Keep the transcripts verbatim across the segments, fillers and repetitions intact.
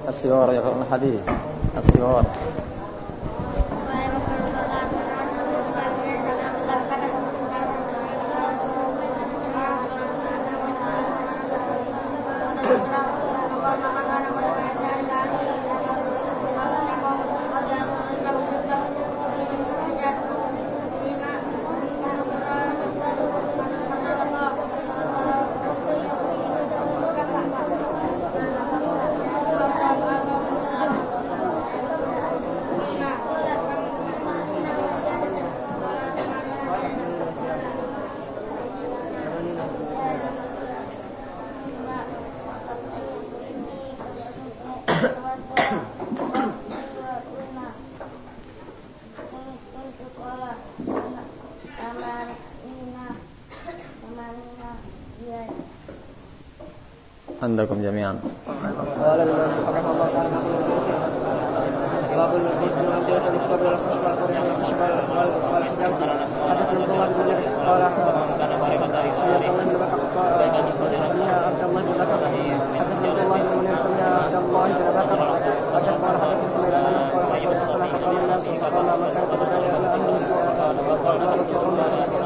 السيارة يقرأون الحديث السيارة. عندكم جميعا. قال الإمام رحمه الله تعالى باب الغسل والجوش المشتبه والخشب والقرح والخشب والحجاب. حدثنا عبد الله بن نبي قال سمعت الله بن بكر سمع عبد الله بن بكر حدثنا عبد الله بن منير سمع عبد الله بن بكر حدث قال حدثكم الى انس قال قال فقام الناس فقال ما كانت بدل على اهل قالت وقال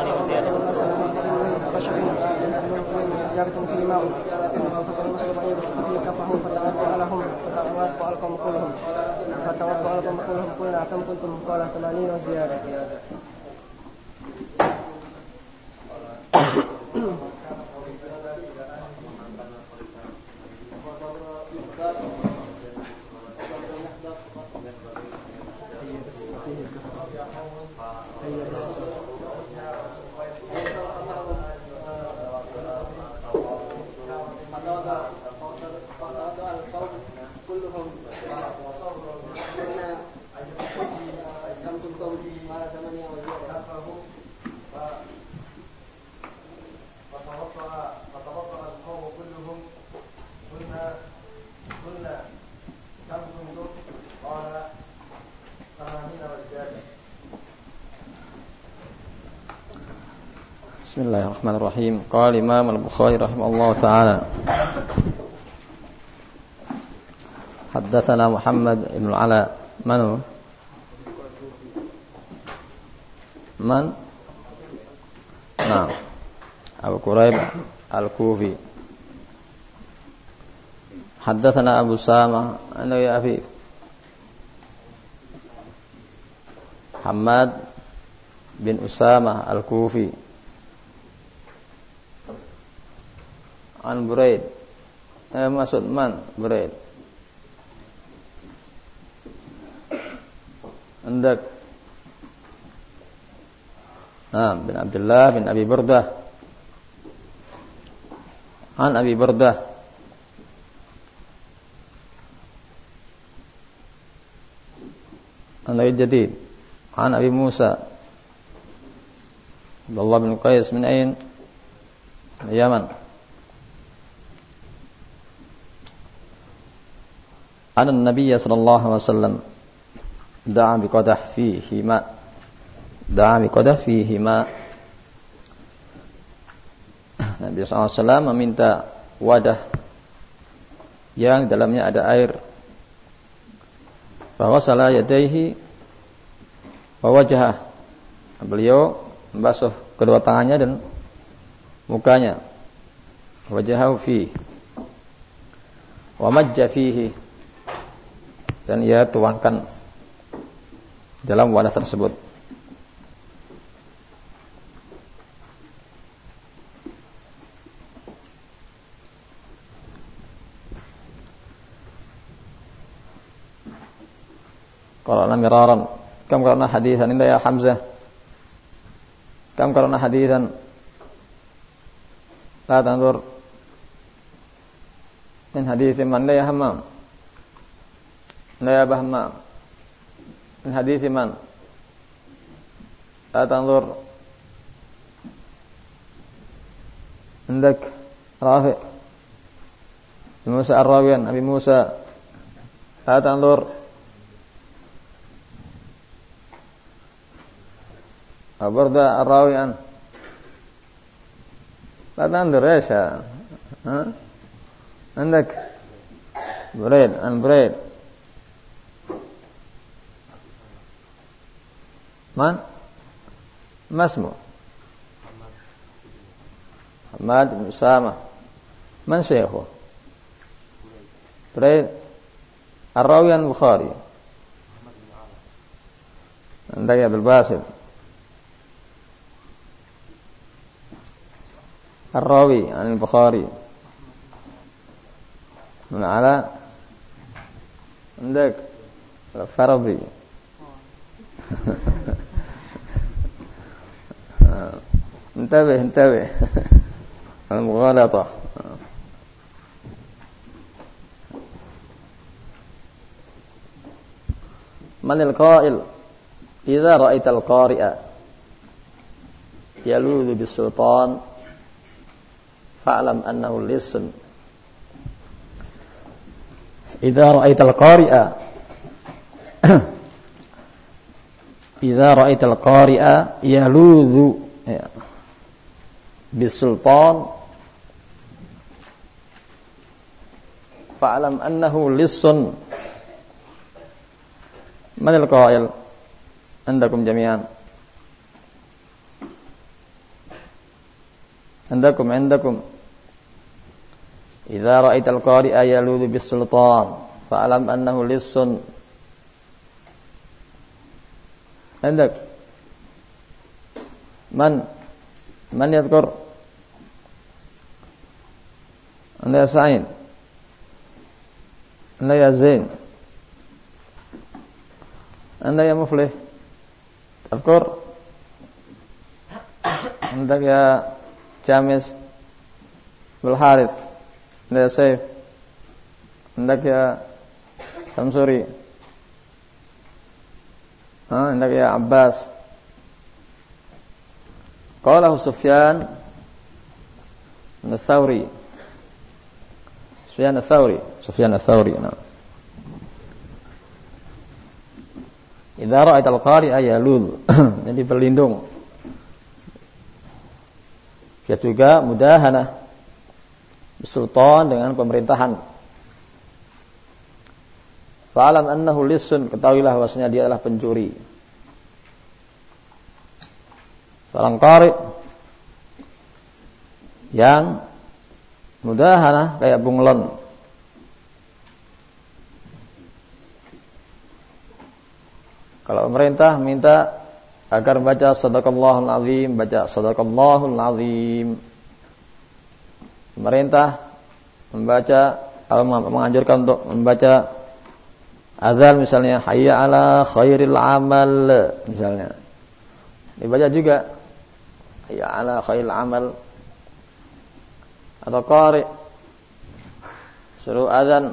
بشر جابتم في ماء فسقط المخلوق يبسط فيه كفه فتوضا لهم فتوضا لكم كلهم فتوضا لكم كلهم قلنا كم كنتم قال ثمانين وزياده. Bismillahirrahmanirrahim. Qala Imam Al-Bukhari rahimahullah ta'ala Haddatsana Muhammad ibn Ala Manu Man Nah Abu Quraib Al-Kufi. Haddatsana Abu Samah Anu ya Abi Hamad bin Usamah Al-Kufi An Buraid eh, maksud man Buraid Andak Nah bin Abdullah bin Abi Burdah An Abi Burdah An Nabi Jadid An Abi Musa Abdullah bin Qais min ain Yaman Anna Nabiya sallallahu alaihi wasallam da'a biqadah fihi ma da'a biqadah fihi ma Nabi sallallahu alaihi wasallam meminta wadah yang dalamnya ada air. Fa wasala yadayhi wa wajhah. Beliau membasuh kedua tangannya dan mukanya. Wajahahu fihi wa majja fihi dan ia tuangkan dalam wadah tersebut. Qara'na miraran. Kam qara'na hadithan inda ya Hamzah. Kam qara'na hadithan. La tanzur min hadithin man la ya Hammam. لا يا بهمام من حديث من لا تنظر عندك رافع موسى الراويان أبي موسى لا تنظر أبرد الراويان لا تنظر إيش ها عندك Buraid, an Buraid. Man? Masmu. Ahmad bin Usama. Man syekhu? Buraid. Ar-Rawi al-Bukhari. Anda ya Abdul Basit. Ar-Rawi al-Bukhari. من على عندك فرضي انتبه انتبه المغالطة. من القائل إذا رأيت القارئ يلوذ بالسلطان فاعلم أنه اللص. إذا رأيت القارئ إذا رأيت القارئ يلوذ بالسلطان فاعلم أنه لص. من القائل عندكم جميعا؟ عندكم عندكم إذا رأيت القارئ يلوذ بالسلطان فاعلم أنه لص. عندك من من يذكر؟ عند يا سعيد، عند يا زين، عند يا مفلح تذكر؟ عندك يا جامس بالحارث، عندك يا سيف، عندك يا شمسوري، ها عندك يا عباس. قاله سفيان الثوري سفيان الثوري سفيان الثوري نعم. Idza ra'aital qari'a yaludh. Jadi berlindung. Ya juga mudahanah sultan dengan pemerintahan. Fa'alam annahu lissun, ketahuilah bahwasanya dia adalah pencuri. Seorang qari yang mudahanah kayak bunglon. Kalau pemerintah minta agar baca sadaqallahul azim, baca sadaqallahul azim. Pemerintah membaca atau menganjurkan untuk membaca azan misalnya hayya ala khairil amal misalnya. Dibaca juga hayya ala khairil amal. Atau qari suruh azan.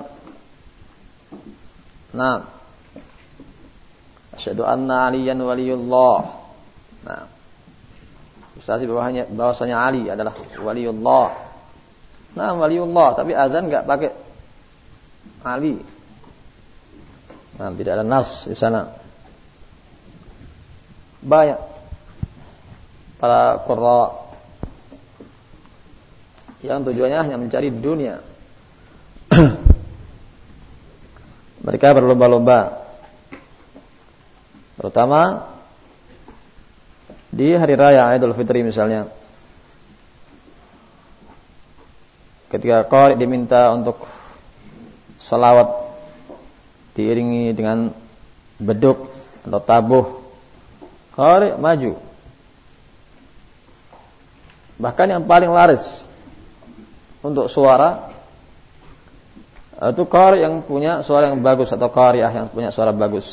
Nah, asyhadu anna aliyan waliyullah. Nah, ustaz bahwasanya bahwasanya Ali adalah waliullah. Nah, waliullah, tapi azan enggak pakai Ali. Nah, tidak ada nas di sana. Banyak para qurra yang tujuannya hanya mencari dunia. Mereka berlomba-lomba, terutama di hari raya Idul Fitri misalnya. Ketika qari diminta untuk salawat diiringi dengan beduk atau tabuh, qari maju. Bahkan yang paling laris untuk suara itu qari yang punya suara yang bagus atau qari'ah yang punya suara bagus.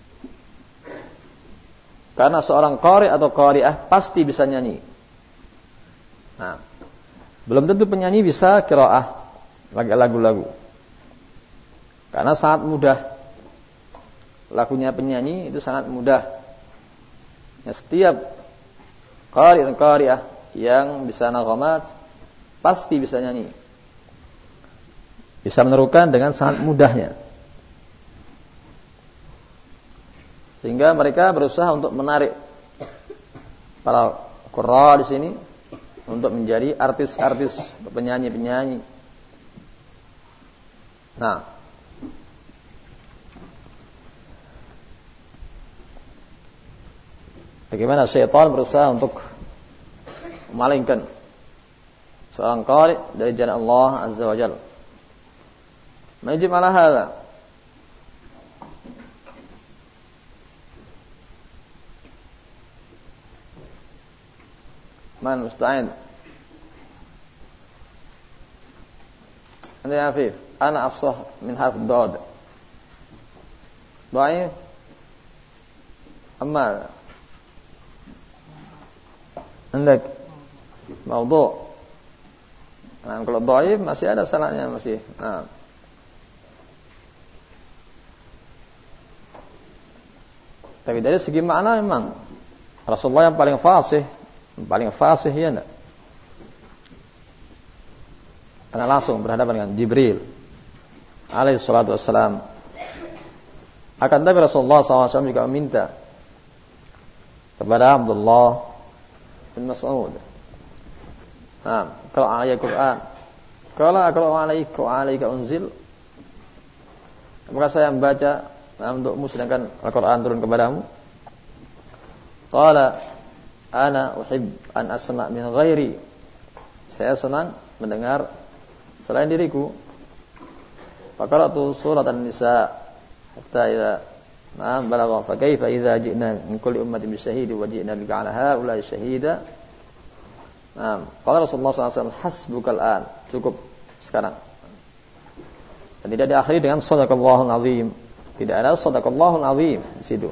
Karena seorang qari atau qari'ah pasti bisa nyanyi. Nah, belum tentu penyanyi bisa qiraah lagu-lagu. Karena sangat mudah. Lagunya penyanyi itu sangat mudah. Ya, setiap qari dan qari'ah yang bisa naghamat pasti bisa nyanyi. Bisa menerukan dengan sangat mudahnya. Sehingga mereka berusaha untuk menarik para qurra di sini untuk menjadi artis-artis, penyanyi-penyanyi. Nah, bagaimana syaitan berusaha untuk memalingkan seorang qari dari jalan Allah Azza wa Jalla. Majib ala hadha. Man musta'in. Anta ya Afif, ana afsah min harf ad-dad. Dhaif. Amma Andak Mawdu'. Nah, kalau dhaif masih ada salahnya masih. Nah. Tapi dari segi makna memang Rasulullah yang paling fasih, yang paling fasih ya enggak? Karena langsung berhadapan dengan Jibril alaihi salatu wassalam. Akan tapi Rasulullah shallallahu alaihi wasallam juga meminta kepada Abdullah bin Mas'ud. Nah, kalau alaihi Quran, kalau kalau alaihi alaika unzil, apakah saya membaca nah, untukmu sedangkan Al-Quran turun kepadamu? Qala ana uhib an asma' min ghairi. Saya senang mendengar selain diriku. Faqara'tu surat An-Nisa hatta idza ma balagha fa kaifa idza ji'na min kulli ummatin bi shahidin wa ji'na bika 'ala haula'i shahida. Nah, qala Rasulullah sallallahu alaihi wasallam hasbukal an. Cukup sekarang. Dan tidak diakhiri dengan shadaqallahul azim. Tidak ada shadaqallahul azim di situ.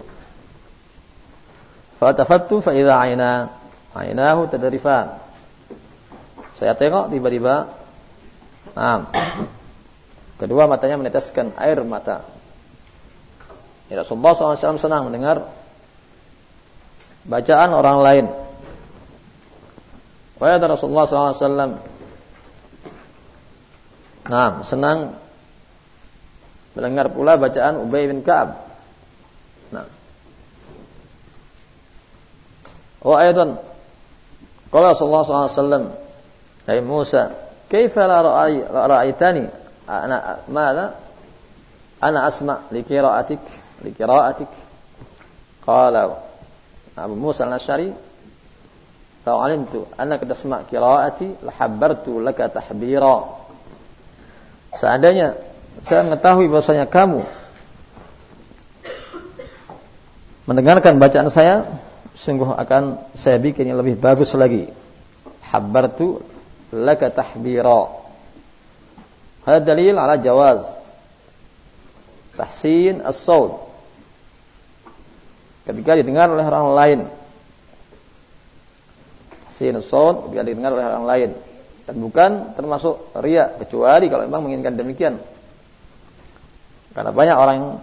Fa tafattu fa idza 'aina 'ainahu tadrifan. Saya tengok tiba-tiba nah, kedua matanya meneteskan air mata. Ya, Rasulullah shallallahu alaihi wasallam senang mendengar bacaan orang lain. Wa ya Rasulullah shallallahu alaihi wasallam nah, senang mendengar pula bacaan Ubay bin Ka'ab. Nah. Wa aidan qala Rasulullah shallallahu alaihi wasallam, "Hai Musa, kaifa la ra'i ra'aitani ana madza ana asma' li qira'atik li qira'atik?" Qala Abu Musa al-Asy'ari, "Fa 'alimtu annaka tasma' qira'ati la habbartu laka tahbira." Seandainya saya mengetahui bahwasanya kamu mendengarkan bacaan saya, sungguh akan saya bikin yang lebih bagus lagi. Habbartu laka tahbira. Hada dalil ala jawaz tahsin as-saut ketika didengar oleh orang lain. Tahsin as-saut ketika didengar oleh orang lain, dan bukan termasuk riya, kecuali kalau memang menginginkan demikian. Karena banyak orang yang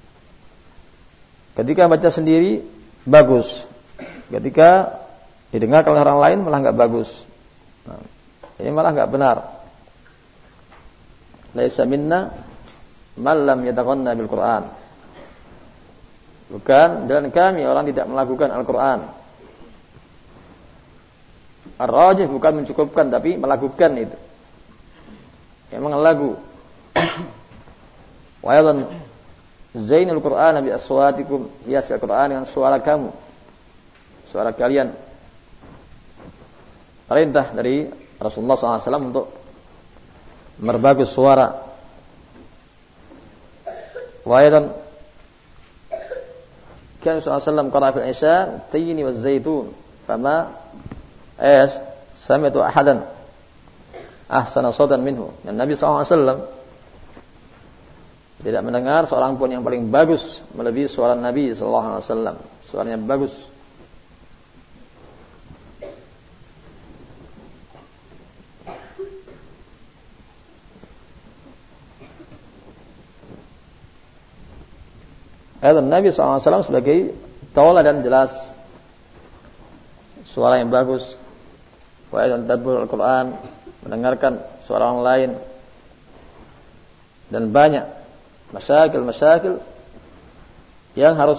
ketika baca sendiri bagus, ketika didengar oleh orang lain malah enggak bagus. Nah, ini malah enggak benar. Laisa minna man lam yataghanna bil Qur'an. Bukan jalan kami orang tidak melakukan Al-Qur'an. Ar-rajih bukan mencukupkan tapi melakukan itu. Memang lagu. Wa aidan zainul Qur'an bi aswatikum, hias Al-Qur'an dengan suara kamu, suara kalian. Perintah dari Rasulullah sallallahu alaihi wasallam untuk merbagus suara. Wa aidan kan sallallahu alaihi wasallam qara'a fil isya tayni waz zaitun fama as sami'tu ahadan ahsana sautan minhu. Dan Nabi sallallahu alaihi wasallam tidak mendengar seorang pun yang paling bagus melebihi suara Nabi sallallahu alaihi wasallam. Suaranya bagus. Ayat Nabi sallallahu alaihi wasallam sebagai tauladan jelas, suara yang bagus. Wa ayat tadabbur Al-Qur'an, mendengarkan suara orang lain, dan banyak masyakil-masyakil yang harus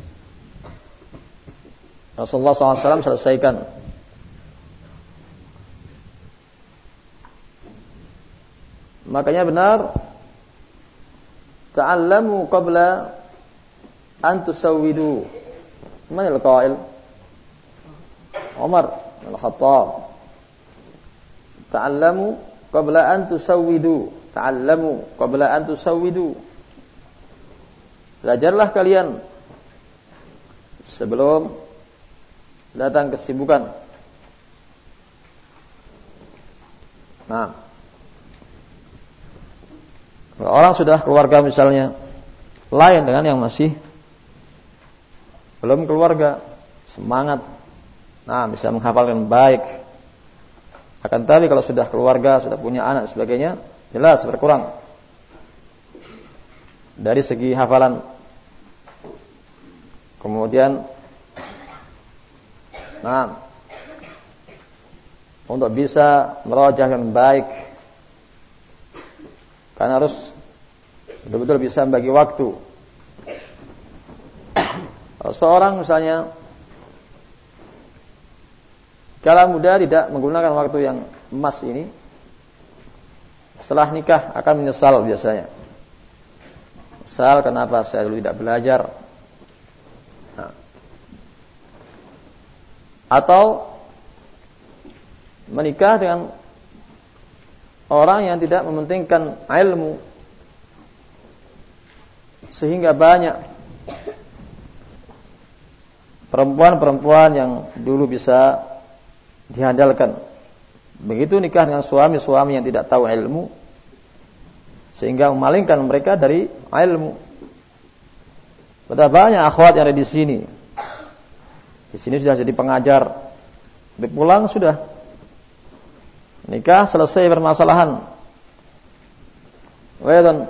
Rasulullah sallallahu alaihi wasallam selesaikan. Makanya benar, ta'allamu qabla an tusawwidu. Manil qail? Umar bin Khattab, ta'allamu qabla an tusawwidu, ta'allamu qabla an tusawwidu. Belajarlah kalian sebelum datang kesibukan. Nah, kalau orang sudah keluarga misalnya, lain dengan yang masih belum keluarga, semangat, nah bisa menghafalkan baik. Akan tapi kalau sudah keluarga, sudah punya anak dan sebagainya, jelas berkurang dari segi hafalan. Kemudian, nah, untuk bisa merajah yang baik, kan harus betul-betul bisa membagi waktu. Kalau seorang misalnya kala muda tidak menggunakan waktu yang emas ini, setelah nikah akan menyesal biasanya. Menyesal kenapa saya dulu tidak belajar. Nah. Atau menikah dengan orang yang tidak mementingkan ilmu, sehingga banyak perempuan-perempuan yang dulu bisa diandalkan, begitu nikah dengan suami-suami yang tidak tahu ilmu, sehingga memalingkan mereka dari ilmu. Betapa banyak akhwat yang ada di sini. Di sini sudah jadi pengajar, pulang sudah nikah, selesai permasalahan. Waidan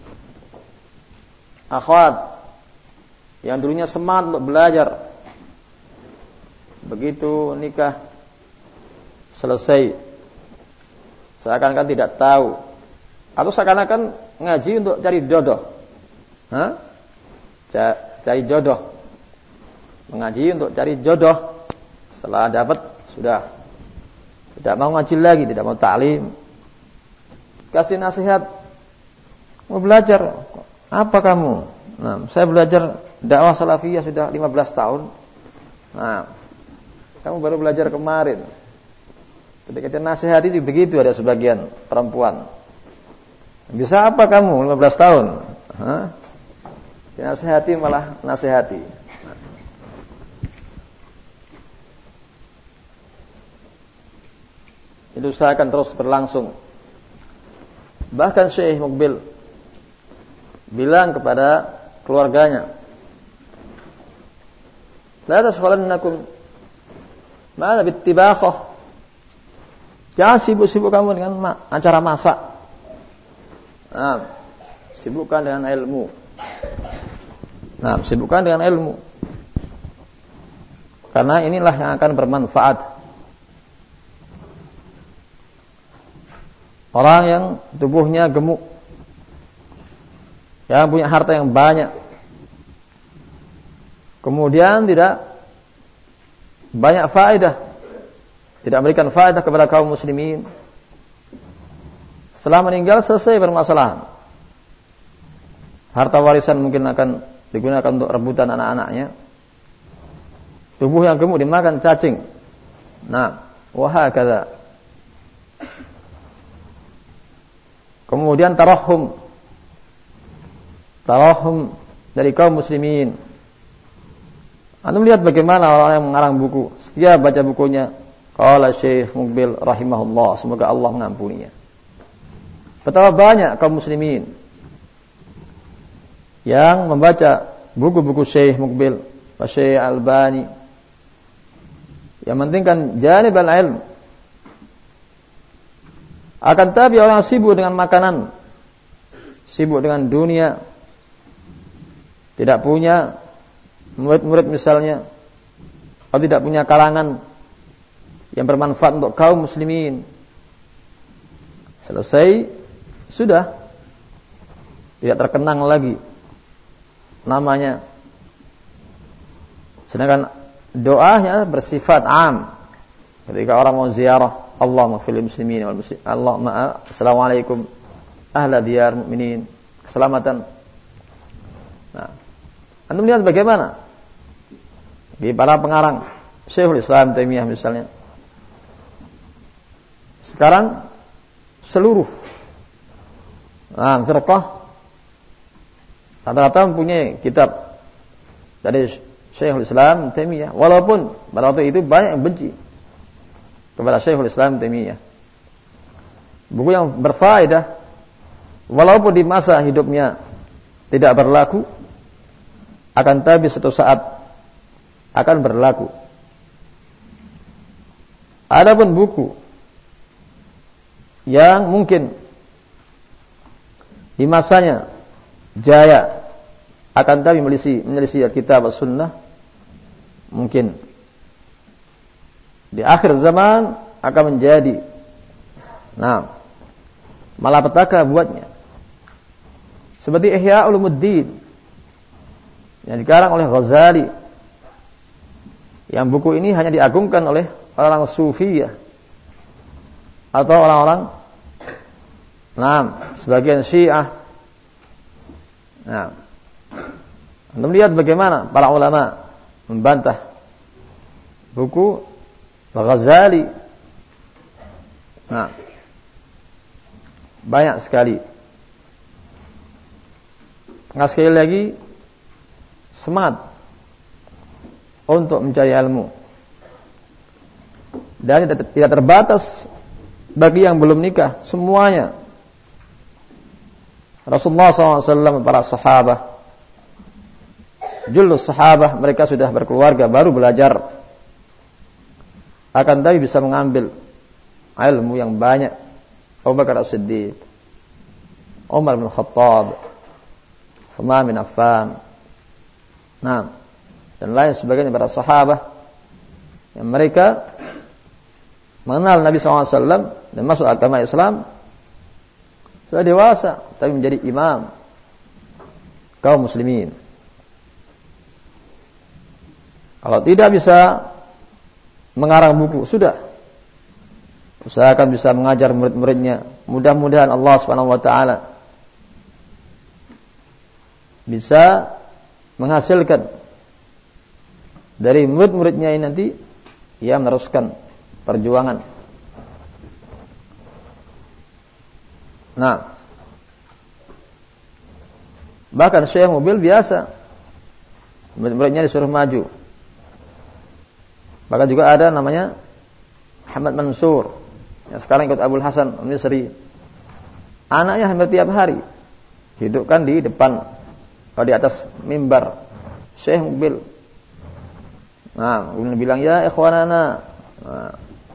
akhwat yang dulunya semangat untuk belajar, begitu nikah selesai seakan-akan tidak tahu, atau seakan-akan ngaji untuk cari jodoh. Hah? Cari jodoh, mengaji untuk cari jodoh. Setelah dapat sudah tidak mau ngaji lagi, tidak mau ta'lim. Kasih nasihat, mau belajar. Apa kamu? Nah, saya belajar dakwah salafiyah sudah lima belas tahun. Nah, kamu baru belajar kemarin. Ketika nasihat itu begitu, ada sebagian perempuan. Bisa apa kamu lima belas tahun? Hah? Nasihati malah nasihati. Nah. Itu usahakan terus berlangsung. Bahkan Syekh Mukbil bilang kepada keluarganya, la tasghalannakum ma'ala bittibakhah. Jangan sibuk-sibuk kamu dengan ma- acara masak. Nah, sibukkan dengan ilmu. Nah, sibukkan dengan ilmu. Karena inilah yang akan bermanfaat. Orang yang tubuhnya gemuk, yang punya harta yang banyak, kemudian tidak banyak faedah, tidak memberikan faedah kepada kaum muslimin, setelah meninggal selesai permasalahan. Harta warisan mungkin akan digunakan untuk rebutan anak-anaknya. Tubuh yang gemuk dimakan cacing. Nah, wahakadha. Kemudian tarahum. Tarahum dari kaum muslimin. Anda melihat bagaimana orang yang mengarang buku, setiap baca bukunya, qala Syekh Mukbil rahimahullah, semoga Allah mengampuninya. Betapa banyak kaum muslimin yang membaca buku-buku Syekh Mukbil, Syekh Albani, yang mementingkan janib al-ilm. Akan tapi orang sibuk dengan makanan, sibuk dengan dunia, tidak punya murid-murid misalnya, atau tidak punya kalangan yang bermanfaat untuk kaum muslimin. Selesai, sudah tidak terkenang lagi namanya. Sedangkan doanya bersifat am. Ketika orang mau ziarah, Allahumma fil muslimin wal muslimin, Allahumma assalamualaikum ahla diyar mu'minin, keselamatan. Nah, Anda melihat bagaimana di para pengarang Syekhul Islam Taimiyah misalnya. Sekarang seluruh nah, firqah rata-rata mempunyai kitab dari Syekhul Islam Taimiyah, walaupun pada waktu itu banyak yang benci kepada Syekhul Islam Taimiyah. Buku yang berfaedah walaupun di masa hidupnya tidak berlaku, akan tapi suatu saat akan berlaku. Adapun buku yang mungkin di masanya jaya akan tapi menyelisih menyelisih kitab as-sunnah, mungkin di akhir zaman akan menjadi nah malapetaka buatnya. Seperti Ihya Ulumuddin yang dikarang oleh Ghazali, yang buku ini hanya diagungkan oleh orang-orang Sufiyah atau orang-orang nah sebagian Syiah. Nah, Anda melihat bagaimana para ulama membantah buku Ghazali. Nah, banyak sekali. Nah, sekali lagi semangat untuk mencari ilmu, dan tidak terbatas bagi yang belum nikah, semuanya. Rasulullah shallallahu alaihi wasallam, para sahabat, julus sahabat, mereka sudah berkeluarga baru belajar, akan tapi bisa mengambil ilmu yang banyak. Abu Bakar As-Siddiq, Umar bin Khattab, Utsman bin Affan, nah, dan lain sebagainya para sahabat yang mereka mengenal Nabi shallallahu alaihi wasallam dan masuk agama Islam sudah dewasa, tapi menjadi imam kaum muslimin. Kalau tidak bisa mengarang buku, sudah usahakan bisa mengajar murid-muridnya. Mudah-mudahan Allah Subhanahu wa taala bisa menghasilkan dari murid-muridnya ini nanti ia meneruskan perjuangan. Nah, bahkan Syekh mobil biasa murid-muridnya disuruh maju. Bahkan juga ada namanya Muhammad Mansur yang sekarang ikut Abul Hasan Al-Misri. Anaknya hampir tiap hari hidupkan di depan atau di atas mimbar Syekh mobil. Nah, kemudian bilang, ya ikhwanana, nah,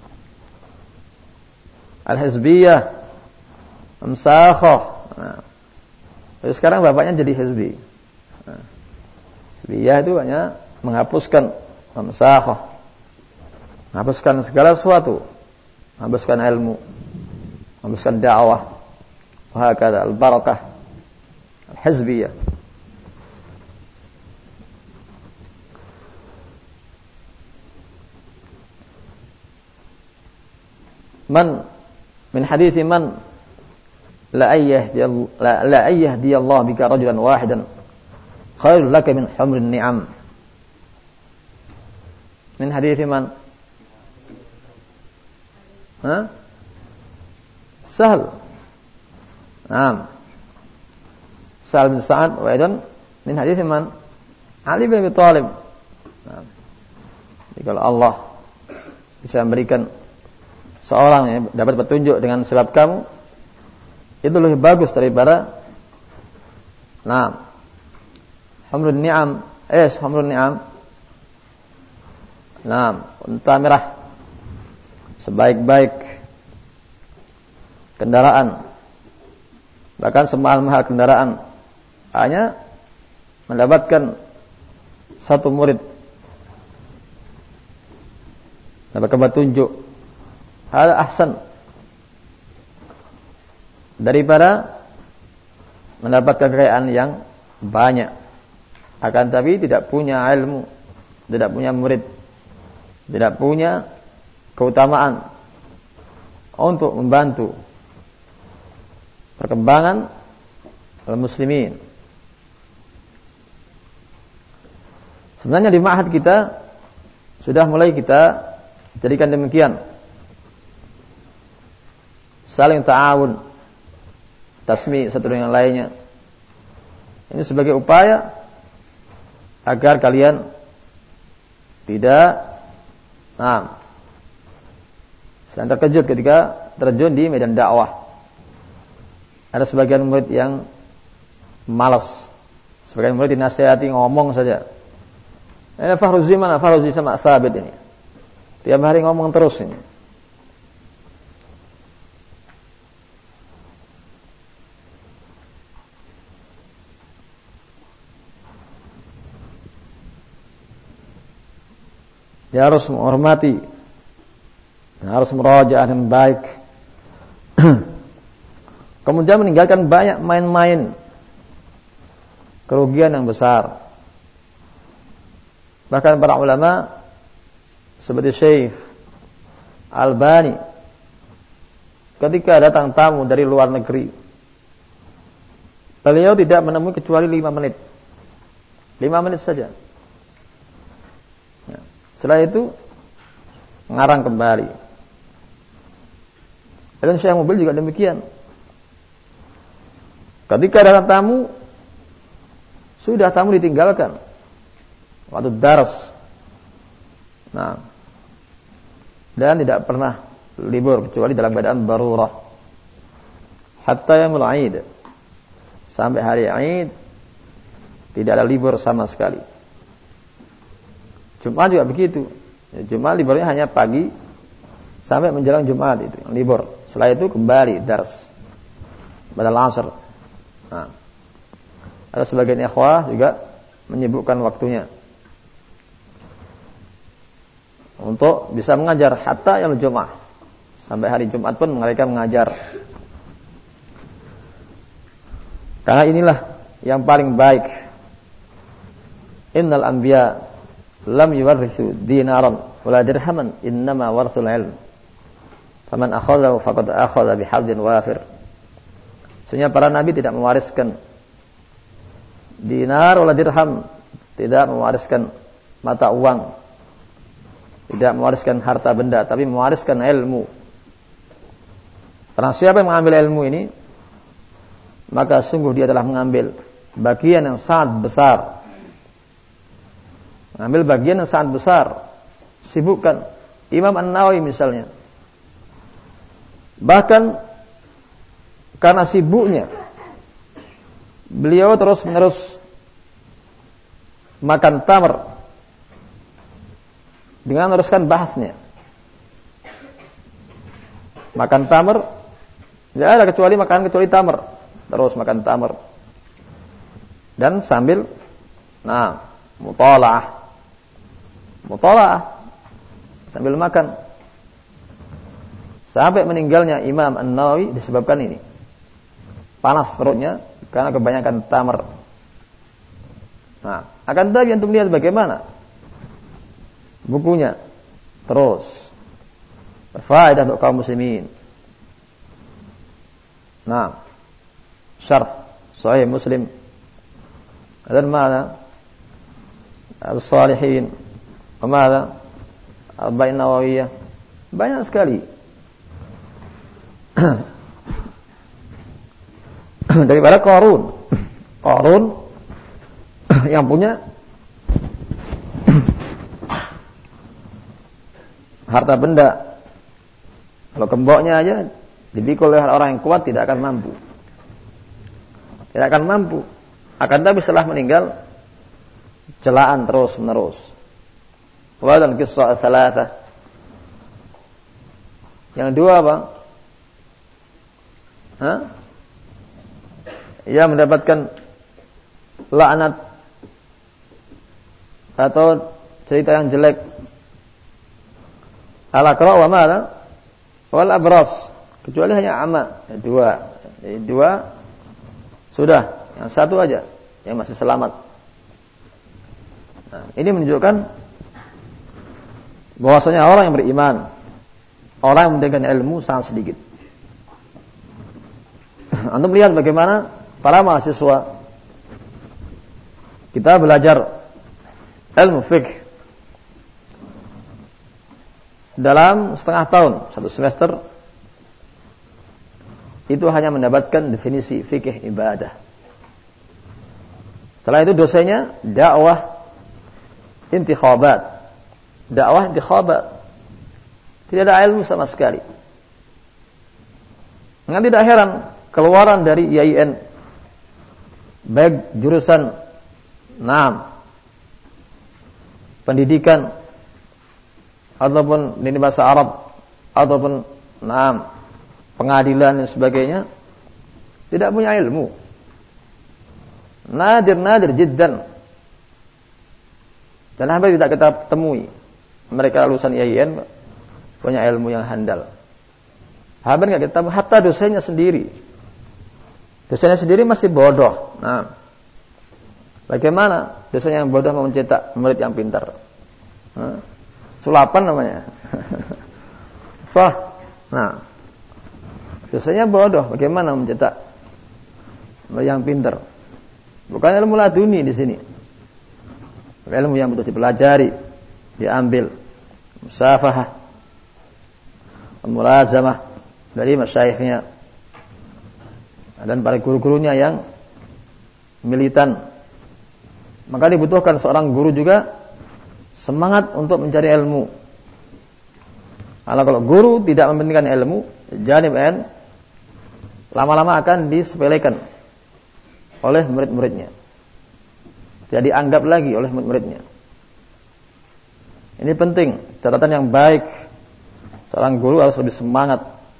Al-Hizbiyah Amsakhah. Nah, terus sekarang bapaknya jadi hizbi. Nah, hizbiyah itu hanya menghapuskan Amsakhah, menghapuskan segala sesuatu, menghapuskan ilmu, menghapuskan dakwah. Wahakadha al-barakah al-hizbiyah. Man min hadithi man la ayyahdi la la ayyahdi Allah bika rajulan wahidan khairul laka min humrin ni'am. Min hadithi man? Ha? Sahal. Naam. Sahal bin Sa'ad wa aidan min hadithi man? Ali bin Abi Thalib. Naam. Jadi kalau Allah bisa memberikan seorang yang dapat petunjuk dengan sebab kamu, itu lebih bagus daripada nah humrun ni'am. Eh, humrun ni'am. Nah, unta merah sebaik-baik kendaraan, bahkan semahal-mahal kendaraan, hanya mendapatkan satu murid, dapatkan petunjuk, hal ahsan, daripada mendapatkan kekayaan yang banyak, akan tapi tidak punya ilmu, tidak punya murid, tidak punya keutamaan untuk membantu perkembangan kaum muslimin. Sebenarnya di ma'had kita sudah mulai kita jadikan demikian. Saling ta'awun, tasmi satu dengan lainnya. Ini sebagai upaya agar kalian tidak nah, selain terkejut ketika terjun di medan dakwah. Ada sebagian murid yang malas, sebagian murid dinasihati ngomong saja. Ini Fahruzi mana? Fahruzi sama Thabit ini. Tiap hari ngomong terus ini. Dia harus menghormati, harus merajaah dengan baik. Kemudian meninggalkan banyak main-main, kerugian yang besar. Bahkan para ulama seperti Syekh Albani, ketika datang tamu dari luar negeri, beliau tidak menemui kecuali lima menit, lima menit saja. Setelah itu ngarang kembali. Dan Syekh Mubil juga demikian. Ketika datang tamu, sudah tamu ditinggalkan waktu daras. Nah, dan tidak pernah libur kecuali dalam keadaan darurah. Hatta yaumul Aid, sampai hari Aid tidak ada libur sama sekali. Jumat juga begitu. Jumat liburnya hanya pagi sampai menjelang Jumat itu yang libur. Setelah itu kembali dars pada asar. Nah, ada sebagian ikhwah juga menyibukkan waktunya untuk bisa mengajar hatta yaumul Jumat. Sampai hari Jumat pun mereka mengajar. Karena inilah yang paling baik. Innal anbiya lam yuwarrisu dinaran wala dirhaman, innama warathul ilm. Faman akhadhahu faqad akhadha bihadzin wafir. Sesungguhnya para nabi tidak mewariskan dinar wala dirham, tidak mewariskan mata uang, tidak mewariskan harta benda, tapi mewariskan ilmu. Karena siapa yang mengambil ilmu ini, maka sungguh dia telah mengambil bagian yang sangat besar. Mengambil bagian yang sangat besar. Sibukkan Imam An-Nawawi misalnya. Bahkan karena sibuknya beliau terus menerus makan tamar dengan meneruskan bahasnya. Makan tamar, tidak ada kecuali makan kecuali tamar. Terus makan tamar. Dan sambil nah, mutalaah. Mutalaah sambil makan. Sampai meninggalnya Imam An-Nawawi disebabkan ini. Panas perutnya karena kebanyakan tamar. Nah, akan tetapi untuk melihat bagaimana bukunya terus berfaedah untuk kaum muslimin. Nah, syarh Sahih Muslim dan mana Al-Salihin, mana Arba'in Nawawiyah, banyak sekali. Daripada Qarun. Qarun yang punya harta benda. Kalau gemboknya aja dipikul oleh orang yang kuat tidak akan mampu. Tidak akan mampu. Akan tapi setelah meninggal celaan terus menerus. Wa dan kisah salasah. Yang dua apa? Hah? Ia mendapatkan laknat atau cerita yang jelek. Al-Aqra wa mala wal abras, kecuali hanya ama. Dua. Jadi dua sudah, yang satu aja yang masih selamat. Nah, ini menunjukkan bahwasanya orang yang beriman, orang yang mendapatkan ilmu sangat sedikit. Anda melihat bagaimana para mahasiswa kita belajar ilmu fiqh dalam setengah tahun, satu semester, itu hanya mendapatkan definisi fikih ibadah. Setelah itu dosanya dakwah intikhabat. Dakwah intikhabat. Tidak ada ilmu sama sekali. Dengan tidak heran keluaran dari I A I N baik jurusan enam pendidikan ataupun ini bahasa Arab ataupun enam pengadilan dan sebagainya tidak punya ilmu. Nadir-nadir jiddan. Dan hampir tidak kita temui mereka lulusan I A I N punya ilmu yang handal. Hampir tidak kita temui, hatta dosennya sendiri. Dosennya sendiri masih bodoh. Nah, bagaimana dosen yang bodoh mau mencetak murid yang pintar? Nah, sulapan namanya. Sah. Nah, dosennya bodoh, bagaimana mencetak murid yang pintar? Bukan ilmu laduni di sini. Ilmu yang betul dipelajari, diambil, musafahah, mulazamah dari masyayikhnya dan para guru-gurunya yang militan. Maka dibutuhkan seorang guru juga semangat untuk mencari ilmu. Karena kalau guru tidak mementingkan ilmu, janib N lama-lama akan disepelekan oleh murid-muridnya. Tidak dianggap lagi oleh murid-muridnya. Ini penting, catatan yang baik. Seorang guru harus lebih semangat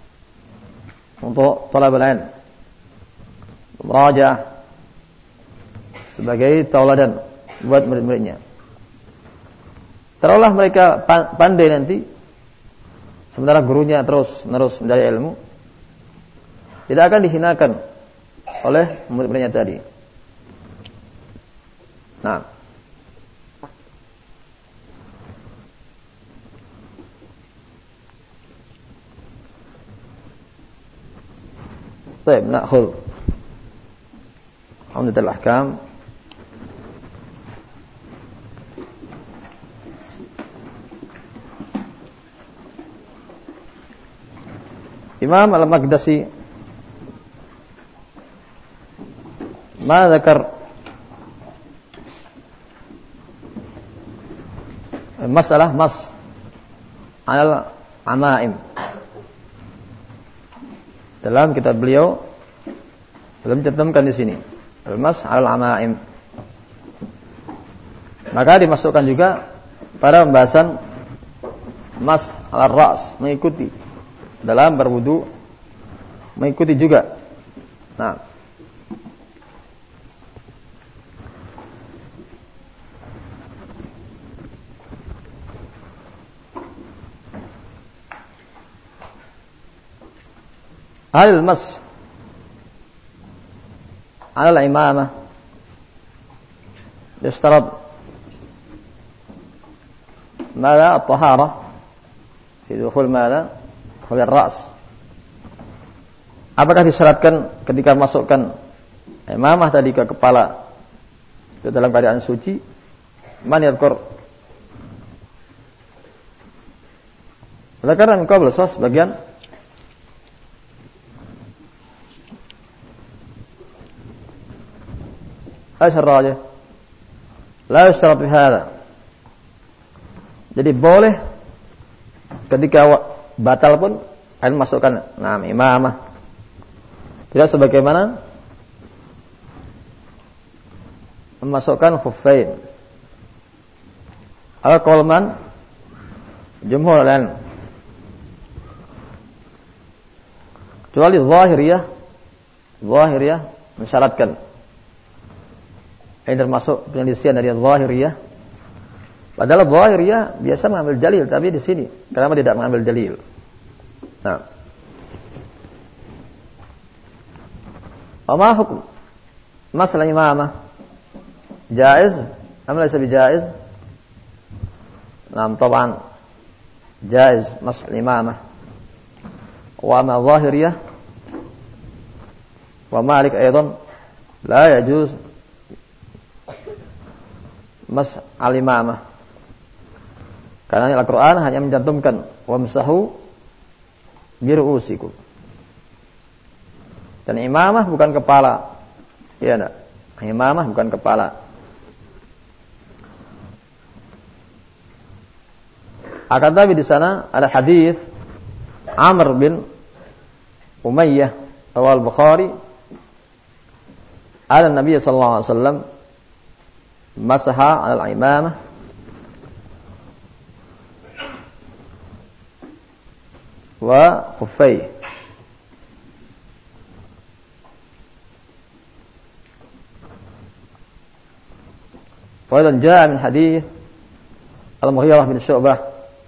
untuk thalabul ilm, merajaah sebagai tauladan buat murid-muridnya. Taruhlah mereka pandai nanti, sementara gurunya terus menerus mencari ilmu, tidak akan dihinakan oleh murid-muridnya tadi. Nah, baik, na'khudh Umdatul Ahkam. Imam Al-Maqdisi ma dzakar masalah mas al amaim. Dalam kitab beliau belum dicantumkan di sini. Al-mas al amaim. Maka dimasukkan juga pada pembahasan mas al-ras, mengikuti dalam berwudu, mengikuti juga. Nah, al-mas al-imamah يشترط ماذا الطهارة في دخول ماذا دخول الرأس. Apakah disyaratkan ketika masukkan imamah tadi ke kepala itu dalam keadaan suci? Man yadhkur Zakaran qabla sas bagian ايش الراجح لا يشترط بهذا. Jadi boleh ketika batal pun akan masukkan nah imamah, tidak sebagaimana memasukkan khuffain. Al-qawman jumhur ulama kecuali zahiriyah zahiriyah mensyaratkan. Ini termasuk penyelisihan dari zahiriyah. Padahal zahiriyah biasa mengambil dalil, tapi di sini kenapa tidak mengambil dalil? Nah, apa hukum masalah imamah? Jaiz? Am laysa bijaiz? Naam, taban jaiz masalah imamah. Wa ma zahiriyah wa Malik aidan la yajuz mas al-imamah. Karena Al-Quran hanya mencantumkan wamsahu biru'usikum. Dan imamah bukan kepala. Iya enggak? Imamah bukan kepala. Akan tapi di sana ada hadis Amr bin Umayyah riwayat Bukhari, ada Nabi sallallahu alaihi wasallam masaha 'ala al-imamah wa khuffayhi. وأيضا جاء من حديث المغيرة بن شعبة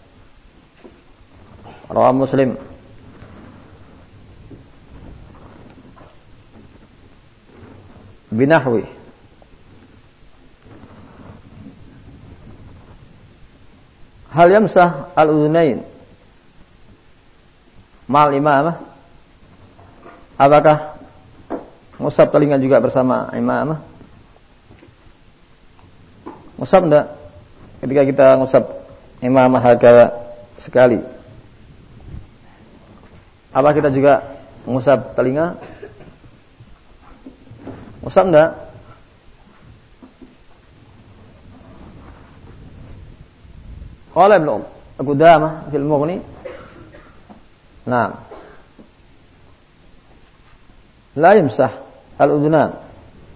رواه مسلم بنحوه. هل يمسح الأذنين مع الإمامة? Apakah ngusap telinga juga bersama imamah? Ngusap enggak? Ketika kita ngusap imamah hakala sekali, apa kita juga ngusap telinga? Ngusap enggak? Qala Ibnu Qudamah fil Mughni, Naam, la yamsah al-udhunan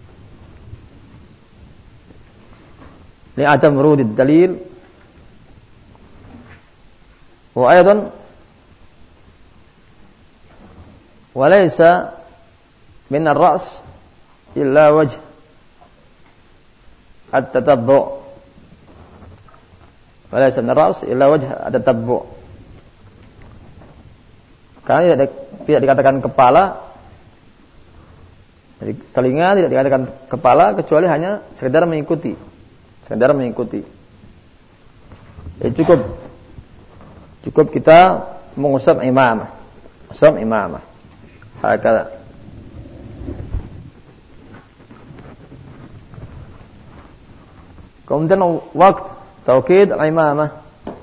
لعدم ورود الدليل، وأيضا وليس من الرأس إلا وجه التتبع، وليس من الرأس إلا وجه التتبع. Karena tidak, tidak dikatakan kepala, jadi telinga tidak dikatakan kepala kecuali hanya sekedar mengikuti. Sekedar mengikuti. Ya, cukup cukup kita mengusap imamah. Usap imamah. Hakala. Kemudian waktu taukid al-imamah.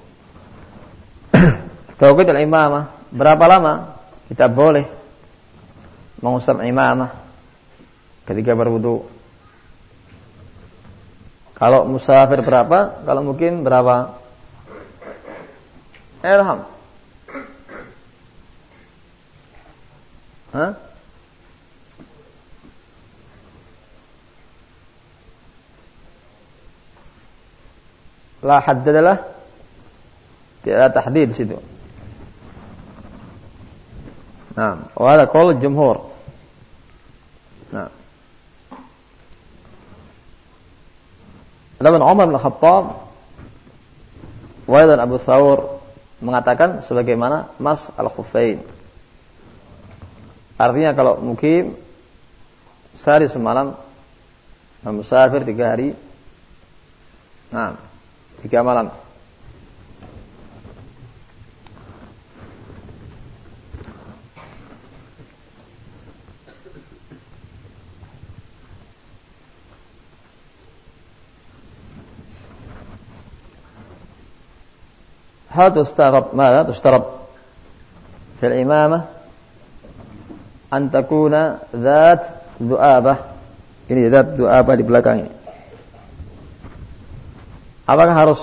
Taukid al-imamah, berapa lama kita boleh mengusap imamah ketika berwudu? Kalau musafir berapa? Kalau mungkin berapa? Ilham. Hah? La haddadalah. Tidak ada tahdid di situ. Nah, wa hada qaul jumhur. Nah. Adapun Umar bin Khattab wa dan Abu Thawr mengatakan sebagaimana mas al-khuffain. Artinya kalau mukim sehari semalam, musafir tiga hari, nah tiga malam. هل تشترط ماذا تشترط في الإمامة أن تكون ذات ذؤابة. Ini ذات ذؤابة di belakang ini. Apakah harus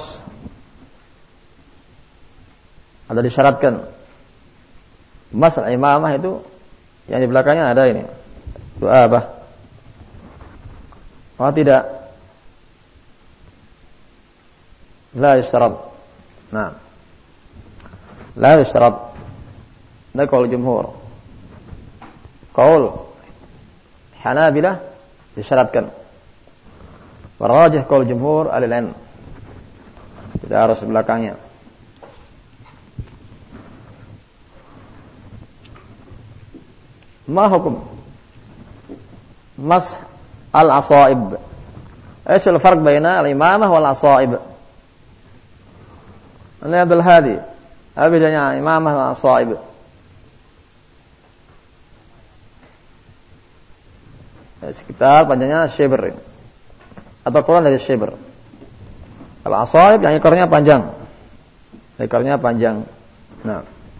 ada disyaratkan masalah imamah itu yang di belakangnya ada ini ذؤابة? Oh tidak, la yusyarat. Nah, la yusyarat. Ini qaul jumhur. Qaul Hanabilah disyaratkan. Warajih qaul jumhur al-ilm, tidak harus belakangnya. Ma hukum mas al-asaib? Eesh al-farq baina al-imamah wal asaib? Ini Abdul Hadi, apa bedanya imamah dan asaib? Sekitar panjangnya syibr atau kurang dari syibr. Kalau asaib yang ekornya panjang, ekornya panjang. Nah.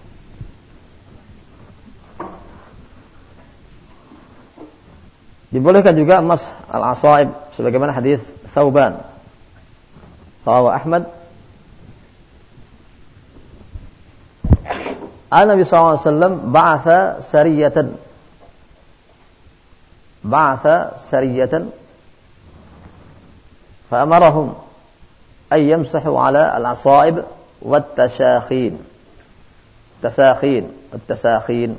Dibolehkan juga mas al-asaib sebagaimana hadis Thauban. Rawahu Ahmad. An-Nabi sallallahu alaihi wasallam ba'atha sariyatan. Ba'atha sariyatan fa amarahum ay yamsahu ala al-asaib wat-tashakhin. Tasakhin, at-tasakhin.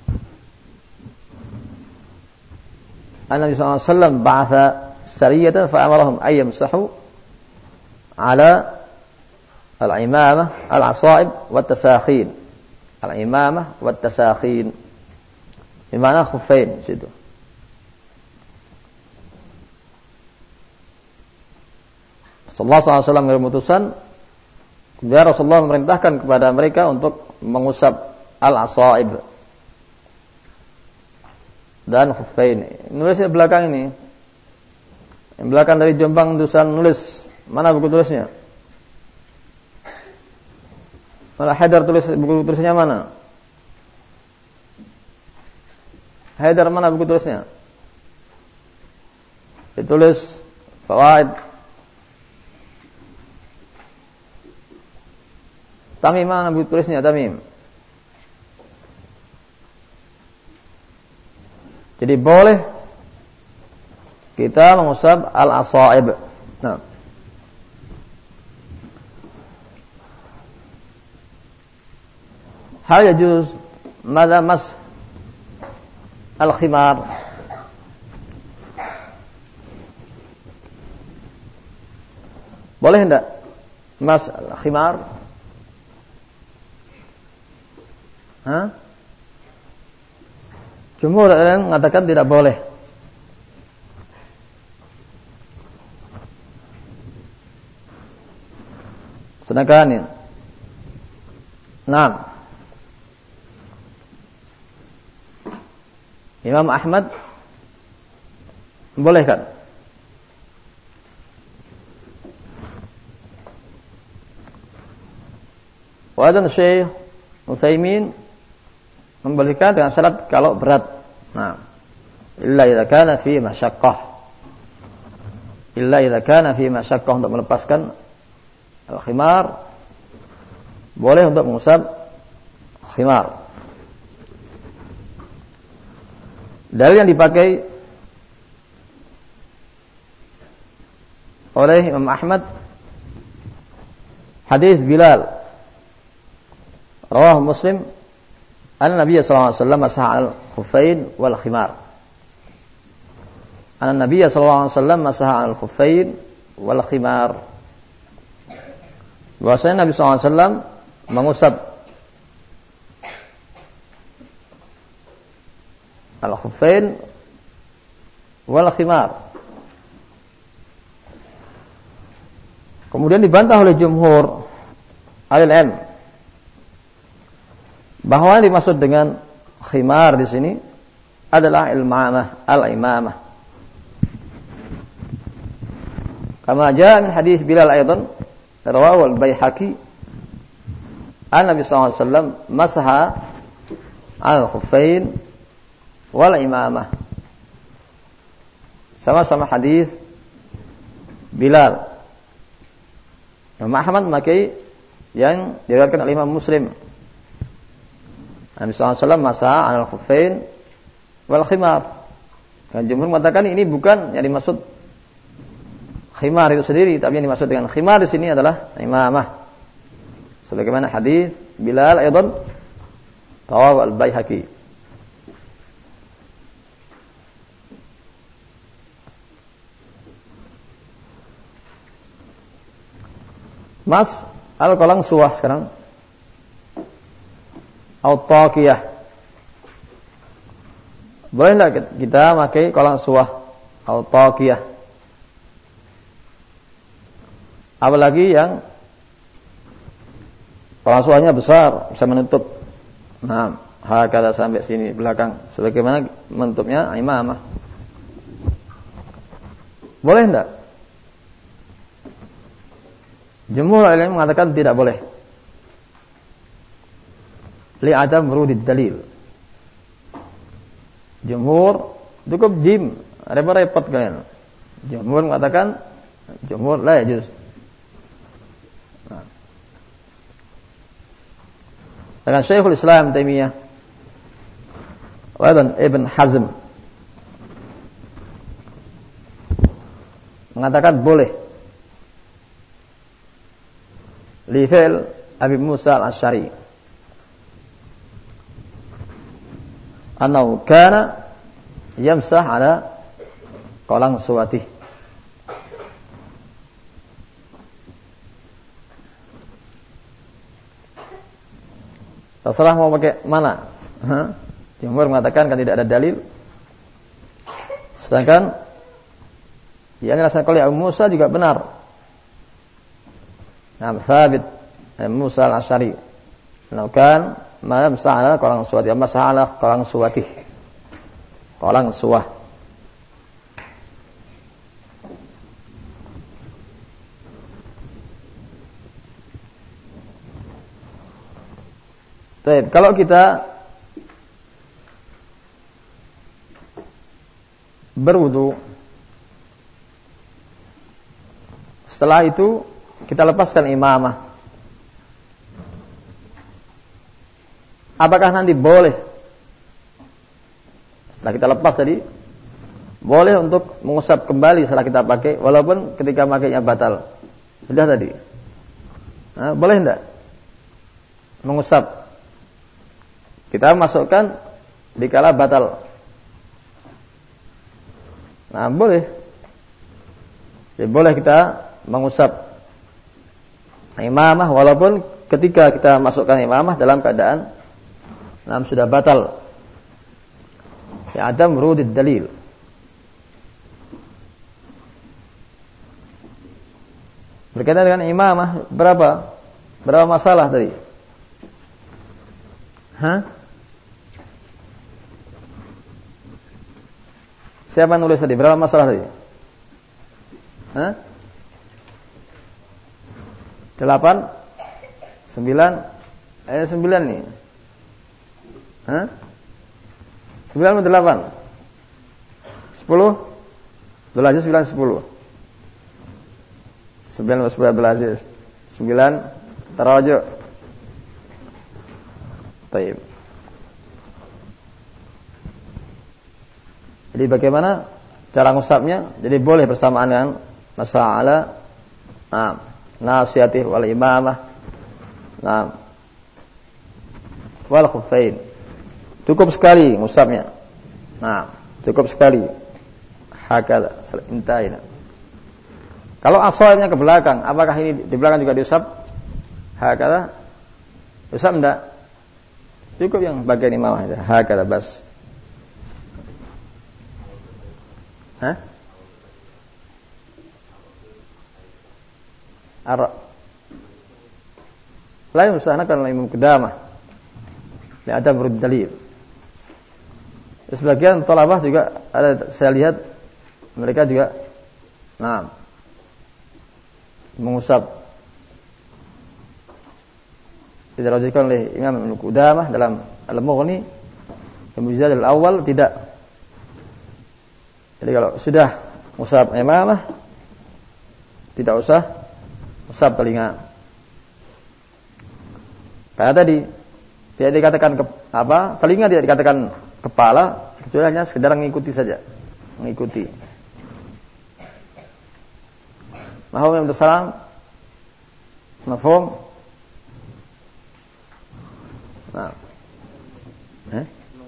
An-Nabi sallallahu alaihi wasallam ba'atha sariyatan fa amarahum ay yamsahu ala al-imamah al-asaib wat-tasakhin. Al-imamah wat-tasakhin. Di mana khuffain situ. Rasulullah sallallahu alaihi wasallam mengutusan, kemudian Rasulullah memerintahkan kepada mereka untuk mengusap al-asaib dan khuffain. Nulisnya belakang ini. Yang belakang dari Jombang tulisan nulis. Mana buku tulisnya? Mana Haidar tulis buku tulisnya mana? Haidar mana buku tulisnya? Ditulis fawaid. Tamim mana buku tulisnya Tamim? Jadi boleh kita mengusap al-asaib. Nah. Hal yajuz madza mas al-khimar. Boleh enggak mas al-khimar? Hah? Jumhur ulama mengatakan tidak boleh. Sedangkan ini. Naam. Imam Ahmad membolehkan. Wa adzan Syekh Utsaimin membolehkan dengan syarat kalau berat. Nah, illa idza kana fi masyaqqah. Illa idza kana fi masyaqqah, untuk melepaskan al-khimar boleh untuk mengusap khimar. Dalil yang dipakai oleh Imam Ahmad hadis Bilal rawahu Muslim anna Nabi sallallahu alaihi wasallam masaha al-khuffain wal khimar. Anna Nabi sallallahu alaihi wasallam masaha al-khuffain wal khimar. Bahwasanya Nabi sallallahu alaihi wasallam mengusap al-khuffain wal khimar. Kemudian dibantah oleh jumhur ahli ilmu bahwa yang dimaksud dengan khimar di sini adalah al-imamah, al-imamah. Kama jaa min hadis Bilal aidan rawahu al-Baihaqi anna Nabi sallallahu alaihi wasallam masaha al-khuffain wal imamah. Sama-sama hadis Bilal. Imam Ahmad memakai yang diriwayatkan oleh Imam Muslim. Nabi sallallahu alaihi wasallam masaha al-khuffain wal khimar. Dan jumhur mengatakan ini bukan yang dimaksud khimar itu sendiri, tapi yang dimaksud dengan khimar di sini adalah imamah. Sebagaimana hadis Bilal aidan rawahu al-Baihaqi. Mas al-kolang suah sekarang. Au-taqiyah. Boleh enggak kita pakai kolang suah au-taqiyah? Apalagi yang kolang suahnya besar, bisa menutup. Nah, hakala sampai sini belakang. Sebagaimana menutupnya imamah. Boleh enggak? Jumhur ulama mengatakan tidak boleh. li adam wurudid dalil. Jumhur cukup jim, repot-repot kalian. Jumhur mengatakan jumhur la yajuz. Nah. Dengan Syekhul Islam Taimiyah dan Ibn Hazm mengatakan boleh li fi'l Abi Musa al-Asy'ari annahu kana yamsah ala qalang suwatih. Terserah mau pakai mana. Hah? Jumhur mengatakan kan tidak ada dalil. Sedangkan yang dilaksanakan oleh Abu Musa juga benar. Nah, Thabit Abu Musa al-Asy'ari, "Lakan ma yamsah ala qalang suwatih, yamsah ala qalang suwatih." Qalang suwah. Baik, kalau kita berwudu, setelah itu kita lepaskan imamah, apakah nanti boleh setelah kita lepas tadi boleh untuk mengusap kembali setelah kita pakai, walaupun ketika pakainya batal? Sudah tadi, nah, boleh tidak mengusap? Kita masukkan dikala batal. Nah, boleh. Jadi boleh kita mengusap imamah walaupun ketika kita masukkan imamah dalam keadaan nah, sudah batal. Ya adam wurudid dalil. Berkaitan dengan imamah, berapa? Berapa masalah tadi? Hah? Siapa yang nulis tadi? Berapa masalah tadi? Hah? Delapan? Sembilan? Eh sembilan nih. Hah? Sembilan atau delapan? Sepuluh? Dua aja sembilan sepuluh. Sembilan atau sepuluh dua aja. Sembilan tarajuk. Baik. Jadi bagaimana cara ngusapnya? Jadi boleh bersamaan dengan masalah nah, nasiyatih wal imamah, nah, wal khuffain. Cukup sekali ngusapnya. Nah, cukup sekali. Hakala intaina. Kalau asalnya ke belakang, apakah ini di belakang juga diusap? Hakala. Usap enggak? Cukup yang bagian imamah aja. Hakala bas. Hah? Ara. Lain usahanakan oleh Imam Qudamah. Li ada wurud dalil. Sebagian thalabah juga ada, saya lihat mereka juga nah mengusap. Diterjemahkan oleh Imam Ibnu Qudamah dalam Al-Mughni, Al-Mujizat al-Awwal tidak. Jadi kalau sudah usap imamah tidak usah usap telinga. Karena tadi tidak dikatakan ke, apa? Telinga tidak dikatakan kepala, kecuali hanya sekedar mengikuti saja, mengikuti. Mahum yang bersalam, mafhum. Nah, eh?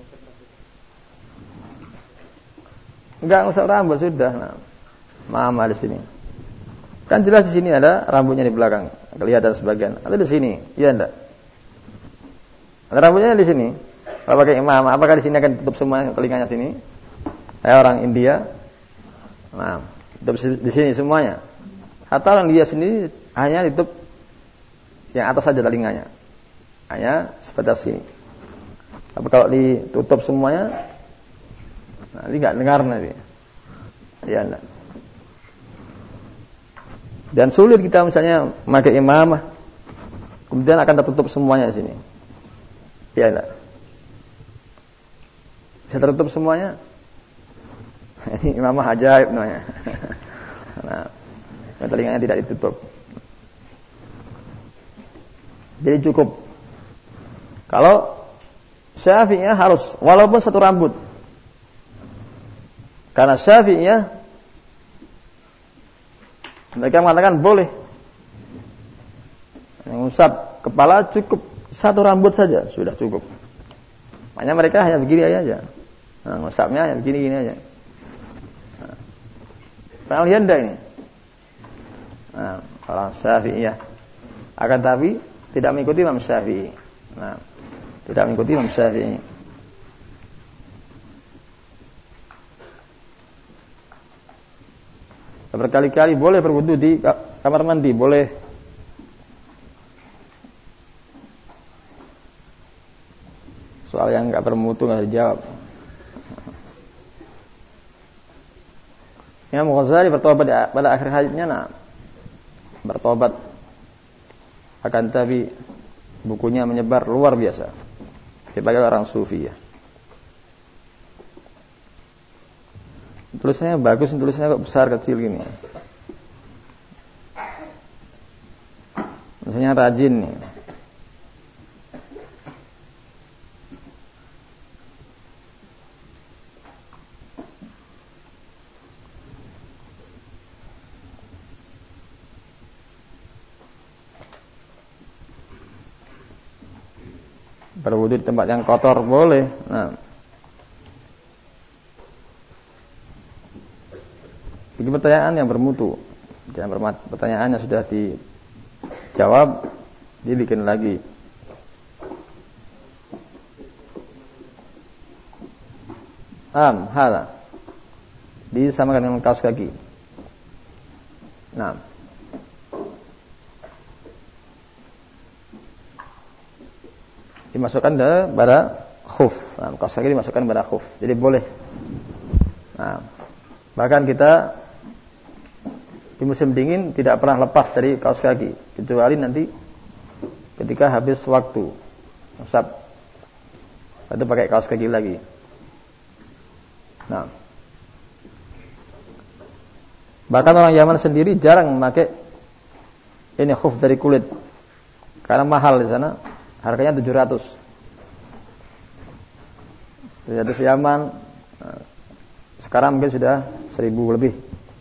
Enggak usah rambut sudah. Nah, mama di sini. Kan jelas di sini ada rambutnya di belakang, kelihatan sebagian. Ada di sini, iya enggak? Ada rambutnya di sini. Kalau pakai imam, apakah di sini akan tutup semua telinganya sini? Kayak orang India. Nah, tutup di sini semuanya. Atau orang dia sendiri hanya ditutup yang atas saja telinganya. Hanya sebatas sini. Tapi kalau ditutup semuanya, nanti nggak dengar nanti. Ya enggak. Dan sulit kita misalnya pakai imamah, kemudian akan tertutup semuanya di sini. Iya enggak? Bisa tertutup semuanya? Ini imamah ajaib namanya. Nah, telinganya tidak ditutup. Jadi cukup. Kalau Syafi'iyah harus walaupun satu rambut. Karena Syafi'iyah mereka mengatakan boleh mengusap kepala cukup satu rambut saja sudah cukup. Makanya mereka hanya begini aja. Nah, ngusapnya hanya begini-gini aja. Nah, pernah lihat dah ini? Nah, orang Syafi'iyah akan tapi tidak mengikuti Imam Syafi'i. Nah, tidak mengikuti Imam Syafi'i. Berkali-kali boleh berwudu di kamar mandi, boleh. Soal yang enggak bermutu enggak dijawab. Imam Ghazali bertobat pada akhir hayatnya, nah, bertobat. Akan tapi bukunya menyebar luar biasa. Sebagai orang sufi ya. Tulisannya bagus, tulisannya kok besar kecil gini. Misalnya rajin nih. Berwudu di tempat yang kotor boleh. Nah, ini pertanyaan yang bermutu. Jangan bermat. Pertanyaannya sudah dijawab, dibikin lagi. Am, hala. Disamakan dengan kaos kaki. Nah. Dimasukkan pada khuf. Nah, kaos kaki dimasukkan pada khuf. Jadi boleh. Nah, bahkan kita di musim dingin tidak pernah lepas dari kaos kaki, kecuali nanti ketika habis waktu usap, itu pakai kaos kaki lagi. Nah, bahkan orang Yaman sendiri jarang memakai ini khuf dari kulit karena mahal di sana, harganya tujuh ratus. tujuh ratus Yaman. Nah, sekarang mungkin sudah seribu lebih.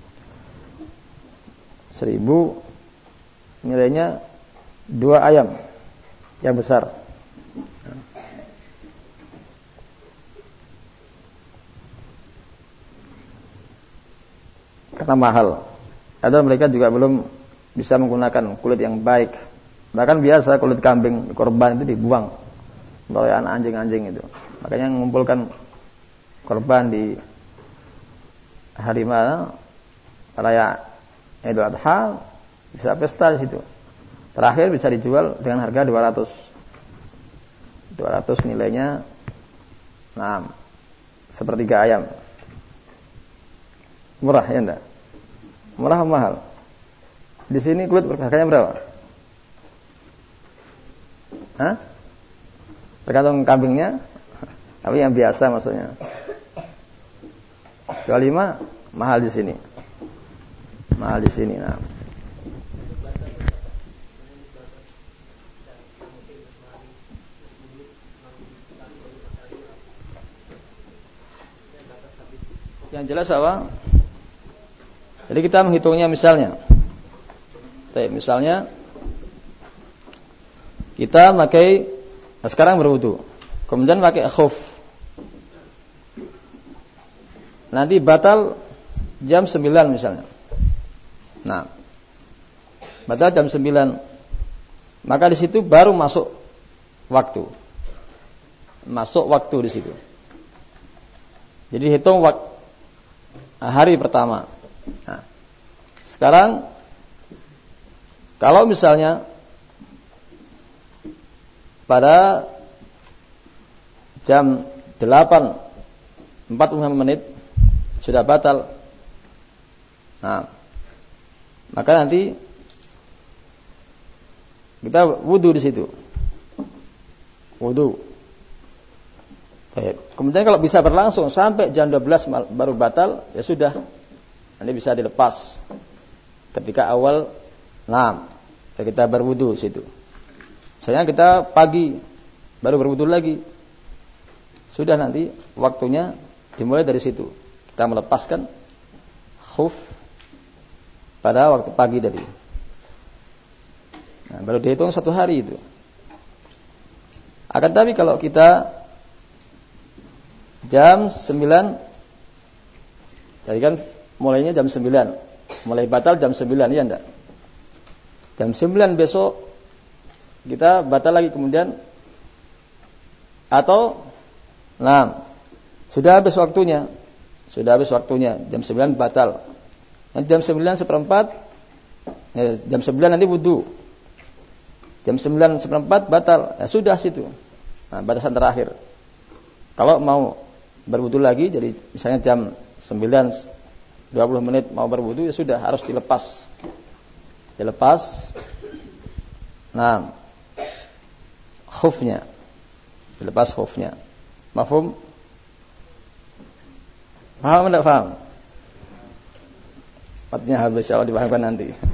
Seribu nilainya dua ayam yang besar. Karena mahal. Atau mereka juga belum bisa menggunakan kulit yang baik. Bahkan biasa kulit kambing korban itu dibuang oleh anak anjing-anjing itu. Makanya mengumpulkan korban di hari mana raya Idul Adha bisa pesta di situ. Terakhir bisa dijual dengan harga dua ratus. dua ratus nilainya. Nah, sepertiga ayam. Murah ya enggak? Murah mahal. Di sini kulit harganya berapa? Hah? Tergantung kambingnya. Tapi yang biasa maksudnya. dua puluh lima mahal di sini. Mahal di sini. Nah. Yang jelas apa? Jadi kita menghitungnya misalnya. Misalnya kita pakai nah sekarang berwudu, kemudian pakai khuf. Nanti batal jam sembilan misalnya. Nah, batal jam sembilan. Maka di situ baru masuk waktu. Masuk waktu di situ. Jadi hitung waktu hari pertama. Nah, sekarang kalau misalnya pada jam delapan empat puluh lima menit sudah batal. Nah, maka nanti kita wudu di situ. Wudu. Baik. Kemudian kalau bisa berlangsung sampai jam dua belas baru batal, ya sudah. Nanti bisa dilepas. Ketika awal enam, ya kita berwudu situ. Misalnya kita pagi baru berwudu lagi. Sudah nanti waktunya dimulai dari situ. Kita melepaskan khuf pada waktu pagi tadi. Nah, baru dihitung satu hari itu. Akan tapi kalau kita jam sembilan, jadi kan mulainya jam sembilan, mulai batal jam sembilan, ya enggak? Jam sembilan besok kita batal lagi kemudian, atau enam, sudah habis waktunya, sudah habis waktunya, jam sembilan batal. Nanti jam sembilan seperempat, ya, jam sembilan nanti wudu, jam sembilan seperempat batal, ya sudah situ. Nah, batasan terakhir. Kalau mau berwudu lagi, jadi misalnya jam sembilan dua puluh menit mau berwudu, ya sudah harus dilepas. Dilepas. Nah, khufnya. Dilepas khufnya. Mafhum? Paham enggak paham? Artinya habis, kalau dipahamkan nanti.